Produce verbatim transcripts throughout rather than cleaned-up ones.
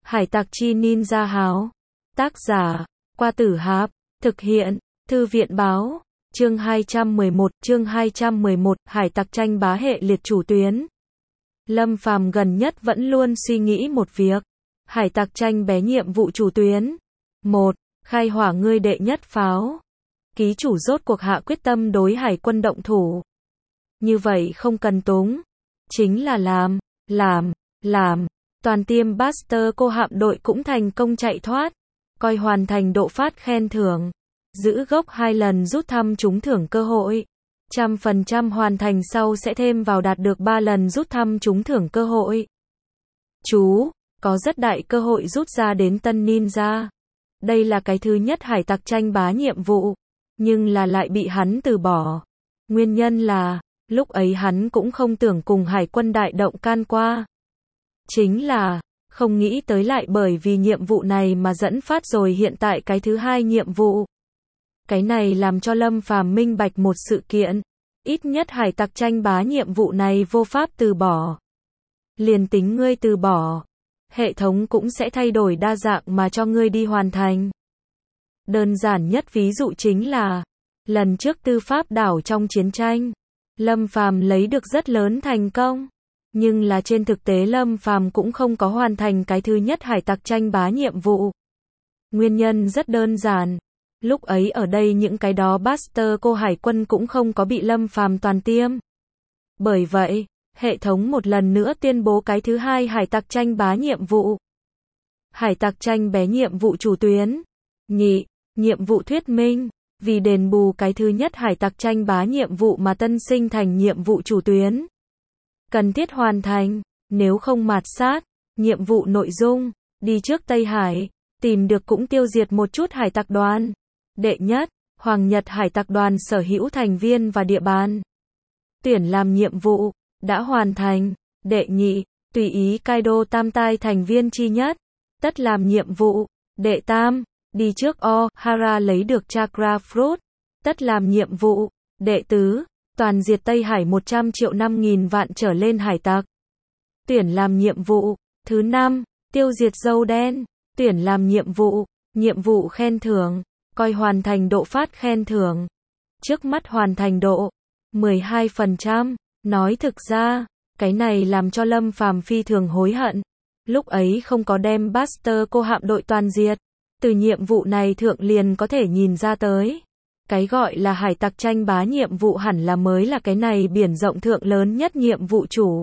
Hải tặc chi ninja háo. Tác giả, Qua Tử Hạp. Thực hiện, Thư viện báo. Chương hai trăm mười một, chương hai trăm mười một, hải tặc tranh bá hệ liệt chủ tuyến. Lâm Phàm gần nhất vẫn luôn suy nghĩ một việc. Hải tặc tranh bé nhiệm vụ chủ tuyến. một. Khai hỏa ngươi đệ nhất pháo. Ký chủ rốt cuộc hạ quyết tâm đối hải quân động thủ. Như vậy không cần túng. Chính là làm, làm, làm. Toàn tiêm Buster cô hạm đội cũng thành công chạy thoát. Coi hoàn thành độ phát khen thưởng. Giữ gốc hai lần rút thăm trúng thưởng cơ hội. Trăm phần trăm hoàn thành sau sẽ thêm vào đạt được ba lần rút thăm trúng thưởng cơ hội. Chú, có rất đại cơ hội rút ra đến tân ninja. Đây là cái thứ nhất hải tặc tranh bá nhiệm vụ. Nhưng là lại bị hắn từ bỏ. Nguyên nhân là, lúc ấy hắn cũng không tưởng cùng hải quân đại động can qua. Chính là, không nghĩ tới lại bởi vì nhiệm vụ này mà dẫn phát rồi hiện tại cái thứ hai nhiệm vụ. Cái này làm cho Lâm Phàm minh bạch một sự kiện. Ít nhất hải tặc tranh bá nhiệm vụ này vô pháp từ bỏ. Liền tính ngươi từ bỏ, hệ thống cũng sẽ thay đổi đa dạng mà cho ngươi đi hoàn thành. Đơn giản nhất ví dụ chính là, lần trước tư pháp đảo trong chiến tranh, Lâm Phàm lấy được rất lớn thành công. Nhưng là trên thực tế Lâm Phàm cũng không có hoàn thành cái thứ nhất hải tặc tranh bá nhiệm vụ. Nguyên nhân rất đơn giản. Lúc ấy ở đây những cái đó Buster cô hải quân cũng không có bị Lâm Phàm toàn tiêm. Bởi vậy, hệ thống một lần nữa tuyên bố cái thứ hai hải tặc tranh bá nhiệm vụ. Hải tặc tranh bé nhiệm vụ chủ tuyến. Nhị, nhiệm vụ thuyết minh. Vì đền bù cái thứ nhất hải tặc tranh bá nhiệm vụ mà tân sinh thành nhiệm vụ chủ tuyến. Cần thiết hoàn thành, nếu không mạt sát. Nhiệm vụ nội dung, đi trước Tây Hải, tìm được cũng tiêu diệt một chút hải tặc đoàn. Đệ nhất, Hoàng Nhật hải tặc đoàn sở hữu thành viên và địa bàn. Tuyển làm nhiệm vụ, đã hoàn thành. Đệ nhị, tùy ý Kaido tam tai thành viên chi nhất, tất làm nhiệm vụ. Đệ tam, đi trước O'Hara lấy được Chakra Fruit, tất làm nhiệm vụ. Đệ tứ, toàn diệt Tây Hải một trăm triệu năm nghìn vạn trở lên hải tặc. Tuyển làm nhiệm vụ. Thứ năm, tiêu diệt dâu đen, tuyển làm nhiệm vụ. Nhiệm vụ khen thưởng, coi hoàn thành độ phát khen thưởng. Trước mắt hoàn thành độ mười hai phần trăm. Nói thực ra, cái này làm cho Lâm Phàm phi thường hối hận. Lúc ấy không có đem Buster cô hạm đội toàn diệt. Từ nhiệm vụ này thượng liền có thể nhìn ra tới. Cái gọi là hải tặc tranh bá nhiệm vụ hẳn là mới là cái này biển rộng thượng lớn nhất nhiệm vụ chủ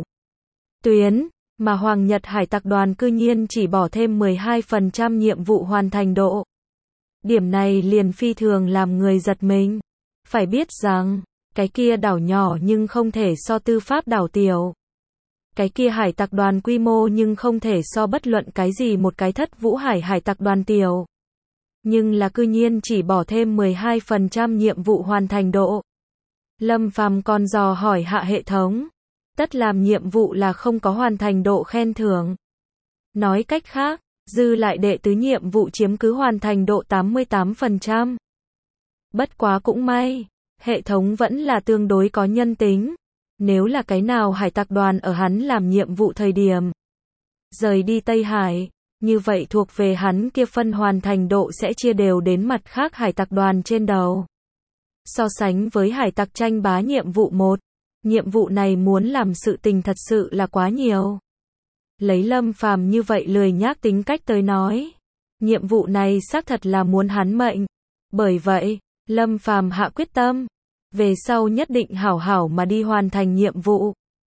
tuyến, mà Hoàng Nhật hải tặc đoàn cư nhiên chỉ bỏ thêm mười hai phần trăm nhiệm vụ hoàn thành độ. Điểm này liền phi thường làm người giật mình. Phải biết rằng, cái kia đảo nhỏ nhưng không thể so tư pháp đảo tiểu. Cái kia hải tặc đoàn quy mô nhưng không thể so bất luận cái gì một cái thất vũ hải hải tặc đoàn tiểu. Nhưng là cư nhiên chỉ bỏ thêm mười hai phần trăm nhiệm vụ hoàn thành độ. Lâm Phàm còn dò hỏi hạ hệ thống. Tất làm nhiệm vụ là không có hoàn thành độ khen thưởng. Nói cách khác, dư lại đệ tứ nhiệm vụ chiếm cứ hoàn thành độ tám mươi tám phần trăm. Bất quá cũng may, hệ thống vẫn là tương đối có nhân tính. Nếu là cái nào hải tặc đoàn ở hắn làm nhiệm vụ thời điểm rời đi Tây Hải, như vậy thuộc về hắn kia phân hoàn thành độ sẽ chia đều đến mặt khác hải tặc đoàn trên đầu. So sánh với hải tặc tranh bá nhiệm vụ một, nhiệm vụ này muốn làm sự tình thật sự là quá nhiều. Lấy Lâm Phàm như vậy lười nhác tính cách tới nói, nhiệm vụ này xác thật là muốn hắn mệnh. Bởi vậy, Lâm Phàm hạ quyết tâm, về sau nhất định hảo hảo mà đi hoàn thành nhiệm vụ.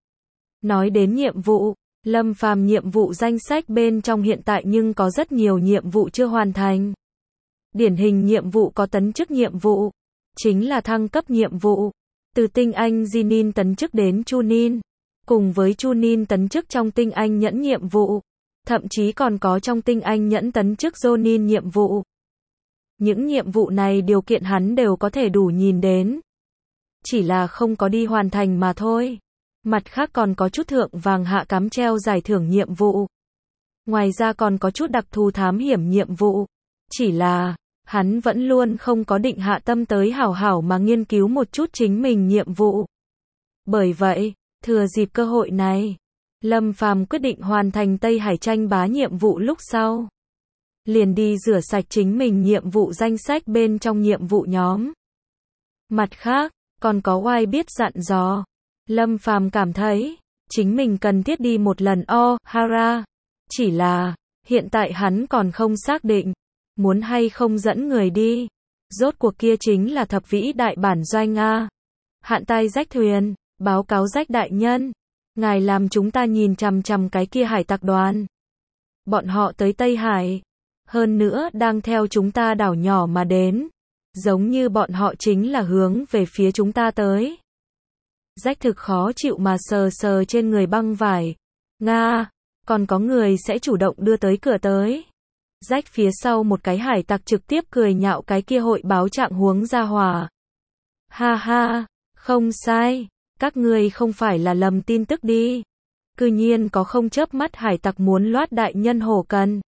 Nói đến nhiệm vụ, Lâm Phàm nhiệm vụ danh sách bên trong hiện tại nhưng có rất nhiều nhiệm vụ chưa hoàn thành. Điển hình nhiệm vụ có tấn chức nhiệm vụ, chính là thăng cấp nhiệm vụ, từ tinh anh Jinin tấn chức đến Chunin, cùng với Chunin tấn chức trong tinh anh nhẫn nhiệm vụ, thậm chí còn có trong tinh anh nhẫn tấn chức Jonin nhiệm vụ. Những nhiệm vụ này điều kiện hắn đều có thể đủ nhìn đến, chỉ là không có đi hoàn thành mà thôi. Mặt khác còn có chút thượng vàng hạ cắm treo giải thưởng nhiệm vụ. Ngoài ra còn có chút đặc thù thám hiểm nhiệm vụ. Chỉ là, hắn vẫn luôn không có định hạ tâm tới hảo hảo mà nghiên cứu một chút chính mình nhiệm vụ. Bởi vậy, thừa dịp cơ hội này, Lâm Phàm quyết định hoàn thành Tây Hải tranh bá nhiệm vụ lúc sau. Liền đi rửa sạch chính mình nhiệm vụ danh sách bên trong nhiệm vụ nhóm. Mặt khác, còn có oai biết dặn dò. Lâm Phàm cảm thấy, chính mình cần thiết đi một lần O, Hara. Chỉ là, hiện tại hắn còn không xác định, muốn hay không dẫn người đi. Rốt cuộc kia chính là thập vĩ đại bản doanh A. Hạn tai rách thuyền, báo cáo rách đại nhân. Ngài làm chúng ta nhìn chằm chằm cái kia hải tặc đoàn. Bọn họ tới Tây Hải. Hơn nữa đang theo chúng ta đảo nhỏ mà đến. Giống như bọn họ chính là hướng về phía chúng ta tới. Rách thực khó chịu mà sờ sờ trên người băng vải. Nga, còn có người sẽ chủ động đưa tới cửa tới. Rách phía sau một cái hải tặc trực tiếp cười nhạo cái kia hội báo trạng huống ra hỏa. Ha ha, không sai, các ngươi không phải là lầm tin tức đi. Cư nhiên có không chớp mắt hải tặc muốn loát đại nhân hổ cần.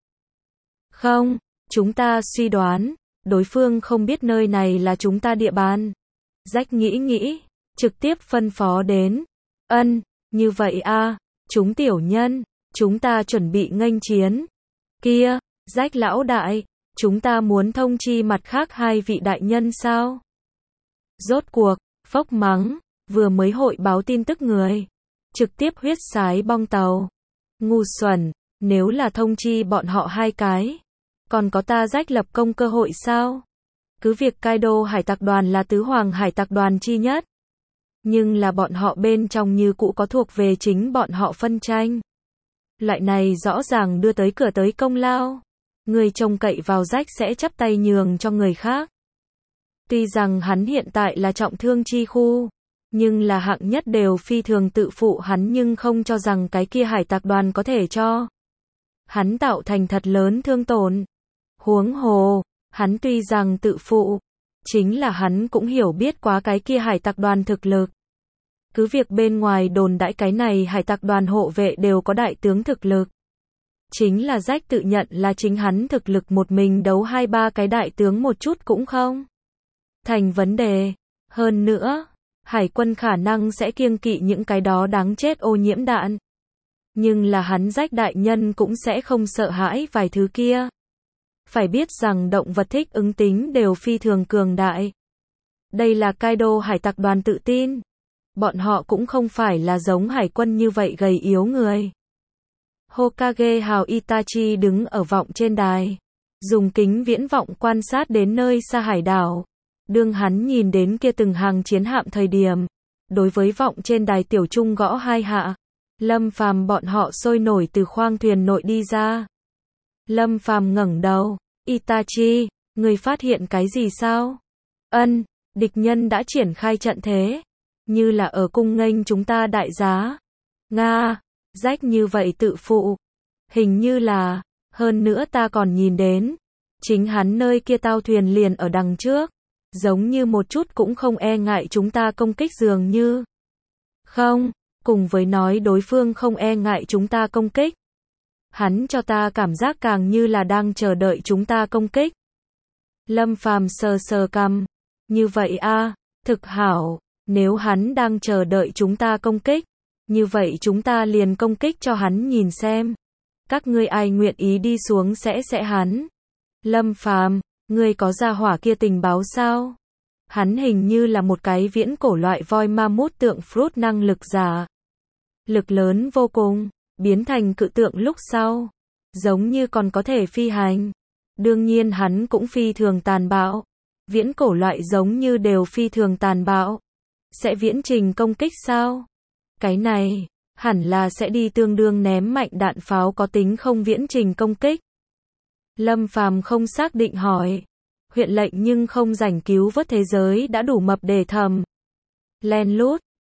Không, chúng ta suy đoán, đối phương không biết nơi này là chúng ta địa bàn. Rách nghĩ nghĩ, trực tiếp phân phó đến. Ân, như vậy a, chúng tiểu nhân, chúng ta chuẩn bị nghênh chiến. Kia, Rách lão đại, chúng ta muốn thông chi mặt khác hai vị đại nhân sao? Rốt cuộc, phốc mắng, vừa mới hội báo tin tức người. Trực tiếp huyết sái bong tàu. Ngu xuẩn, nếu là thông chi bọn họ hai cái. Còn có ta Rách lập công cơ hội sao? Cứ việc Kaido hải tặc đoàn là tứ hoàng hải tặc đoàn chi nhất. Nhưng là bọn họ bên trong như cũ có thuộc về chính bọn họ phân tranh. Loại này rõ ràng đưa tới cửa tới công lao. Người trông cậy vào Rách sẽ chắp tay nhường cho người khác. Tuy rằng hắn hiện tại là trọng thương chi khu, nhưng là hạng nhất đều phi thường tự phụ hắn nhưng không cho rằng cái kia hải tặc đoàn có thể cho hắn tạo thành thật lớn thương tổn. Huống hồ, hắn tuy rằng tự phụ, chính là hắn cũng hiểu biết quá cái kia hải tặc đoàn thực lực. Cứ việc bên ngoài đồn đãi cái này hải tặc đoàn hộ vệ đều có đại tướng thực lực. Chính là Rách tự nhận là chính hắn thực lực một mình đấu hai ba cái đại tướng một chút cũng không thành vấn đề. Hơn nữa, hải quân khả năng sẽ kiêng kỵ những cái đó đáng chết ô nhiễm đạn. Nhưng là hắn Rách đại nhân cũng sẽ không sợ hãi vài thứ kia. Phải biết rằng động vật thích ứng tính đều phi thường cường đại. Đây là Kaido hải tặc đoàn tự tin. Bọn họ cũng không phải là giống hải quân như vậy gầy yếu người. Hokage hào Itachi đứng ở vọng trên đài. Dùng kính viễn vọng quan sát đến nơi xa hải đảo. Đương hắn nhìn đến kia từng hàng chiến hạm thời điểm. Đối với vọng trên đài tiểu trung gõ hai hạ. Lâm Phàm bọn họ sôi nổi từ khoang thuyền nội đi ra. Lâm Phàm ngẩng đầu. Itachi, người phát hiện cái gì sao? Ân, địch nhân đã triển khai trận thế. Như là ở cung nghênh chúng ta đại giá. Nga, Rách như vậy tự phụ. Hình như là, hơn nữa ta còn nhìn đến. Chính hắn nơi kia tao thuyền liền ở đằng trước. Giống như một chút cũng không e ngại chúng ta công kích dường như. Không, cùng với nói đối phương không e ngại chúng ta công kích. Hắn cho ta cảm giác càng như là đang chờ đợi chúng ta công kích. Lâm Phàm sờ sờ cằm. Như vậy a, thực hảo, nếu hắn đang chờ đợi chúng ta công kích, như vậy chúng ta liền công kích cho hắn nhìn xem. Các ngươi ai nguyện ý đi xuống sẽ sẽ hắn. Lâm Phàm, ngươi có ra hỏa kia tình báo sao? Hắn hình như là một cái viễn cổ loại voi ma mút tượng fruit năng lực giả. Lực lớn vô cùng, biến thành cự tượng lúc sau. Giống như còn có thể phi hành. Đương nhiên hắn cũng phi thường tàn bạo. Viễn cổ loại giống như đều phi thường tàn bạo. Sẽ viễn trình công kích sao? Cái này, hẳn là sẽ đi tương đương ném mạnh đạn pháo có tính không viễn trình công kích. Lâm Phàm không xác định hỏi. Huyện lệnh nhưng không rảnh cứu vớt thế giới đã đủ mập để thầm. Len lút,